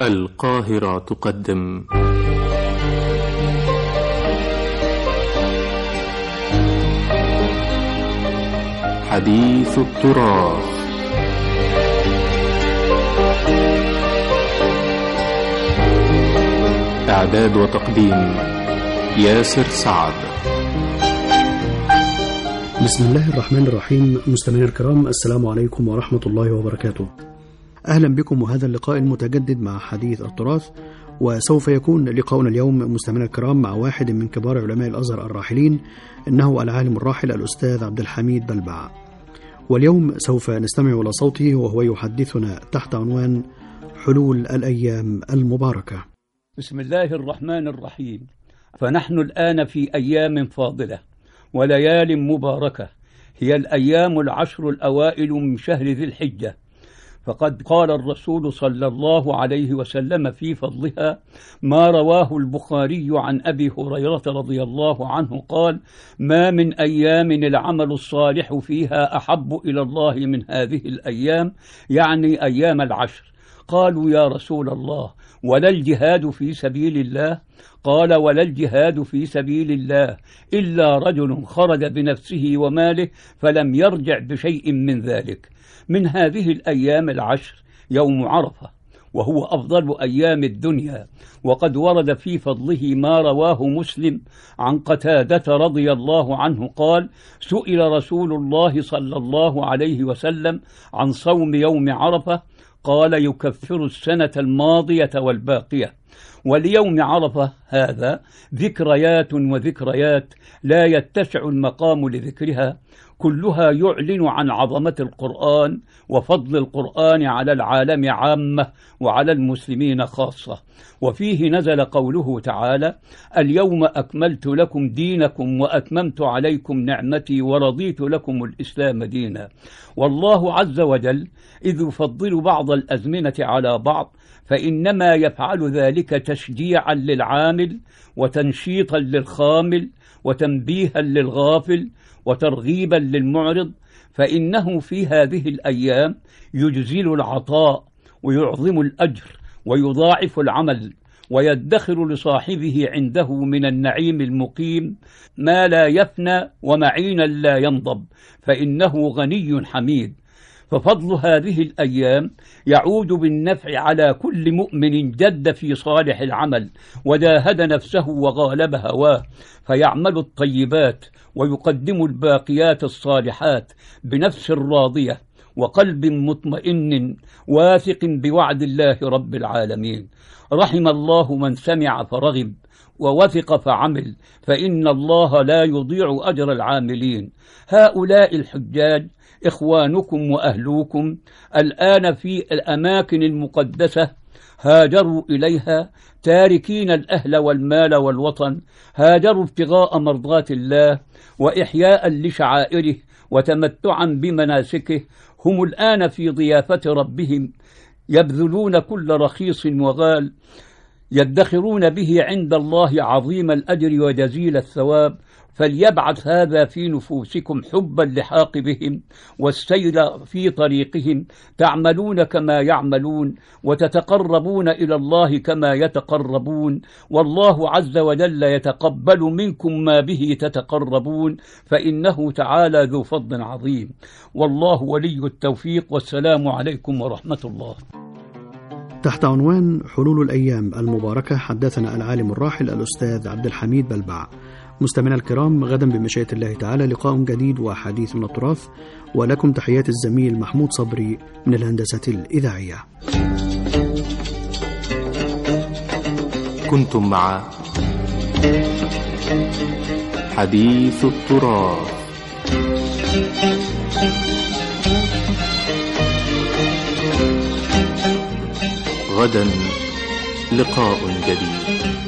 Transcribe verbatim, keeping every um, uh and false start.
القاهرة تقدم حديث التراث. إعداد وتقديم ياسر سعد. بسم الله الرحمن الرحيم. مستمعينا الكرام، السلام عليكم ورحمة الله وبركاته. أهلا بكم وهذا اللقاء المتجدد مع حديث التراث، وسوف يكون لقاؤنا اليوم مستمعينا الكرام مع واحد من كبار علماء الأزهر الراحلين، إنه العالم الراحل الأستاذ عبد الحميد بلبع. واليوم سوف نستمع إلى صوته وهو يحدثنا تحت عنوان حلول الأيام المباركة. بسم الله الرحمن الرحيم. فنحن الآن في أيام فاضلة وليال مباركة، هي الأيام العشر الأوائل من شهر ذي الحجة، فقد قال الرسول صلى الله عليه وسلم في فضلها ما رواه البخاري عن أبي هريرة رضي الله عنه قال: ما من أيام العمل الصالح فيها أحب إلى الله من هذه الأيام، يعني أيام العشر. قالوا يا رسول الله ولا الجهاد في سبيل الله؟ قال: ولا الجهاد في سبيل الله إلا رجل خرج بنفسه وماله فلم يرجع بشيء من ذلك. من هذه الأيام العشر يوم عرفة، وهو أفضل أيام الدنيا، وقد ورد في فضله ما رواه مسلم عن قتادة رضي الله عنه قال: سئل رسول الله صلى الله عليه وسلم عن صوم يوم عرفة، قال: يكفر السنة الماضية والباقية. وليوم عرفة هذا ذكريات وذكريات لا يتسع المقام لذكرها، كلها يعلن عن عظمة القرآن وفضل القرآن على العالم عامة وعلى المسلمين خاصة. وفيه نزل قوله تعالى: اليوم أكملت لكم دينكم وأتممت عليكم نعمتي ورضيت لكم الإسلام دينا. والله عز وجل إذ يفضل بعض الأزمنة على بعض فإنما يفعل ذلك تشجيعا للعامل وتنشيطا للخامل وتنبيها للغافل وترغيبا للمعرض، فإنه في هذه الأيام يجزل العطاء ويعظم الأجر ويضاعف العمل ويدخر لصاحبه عنده من النعيم المقيم ما لا يفنى ومعينا لا ينضب، فإنه غني حميد. ففضل هذه الأيام يعود بالنفع على كل مؤمن جد في صالح العمل وجاهد نفسه وغالب هواه، فيعمل الطيبات ويقدم الباقيات الصالحات بنفس راضية وقلب مطمئن واثق بوعد الله رب العالمين. رحم الله من سمع فرغب ووثق فعمل، فإن الله لا يضيع أجر العاملين. هؤلاء الحجاج إخوانكم وأهلوكم الآن في الأماكن المقدسة هاجروا إليها تاركين الأهل والمال والوطن، هاجروا ابتغاء مرضات الله وإحياء لشعائره وتمتعا بمناسكه. هم الآن في ضيافة ربهم يبذلون كل رخيص وغال، يدخرون به عند الله عظيم الأجر وجزيل الثواب. فليبعث هذا في نفوسكم حبا لحاق بهم والسير في طريقهم، تعملون كما يعملون وتتقربون إلى الله كما يتقربون، والله عز وجل يتقبل منكم ما به تتقربون، فإنه تعالى ذو فضل عظيم. والله ولي التوفيق، والسلام عليكم ورحمة الله. تحت عنوان حلول الأيام المباركة حدثنا العالم الراحل الأستاذ عبد الحميد بلبع. مستمعينا الكرام، غدا بمشيئة الله تعالى لقاء جديد وحديث من التراث، ولكم تحيات الزميل محمود صبري من الهندسة الإذاعية. كنتم مع حديث التراث. غدا لقاء جديد.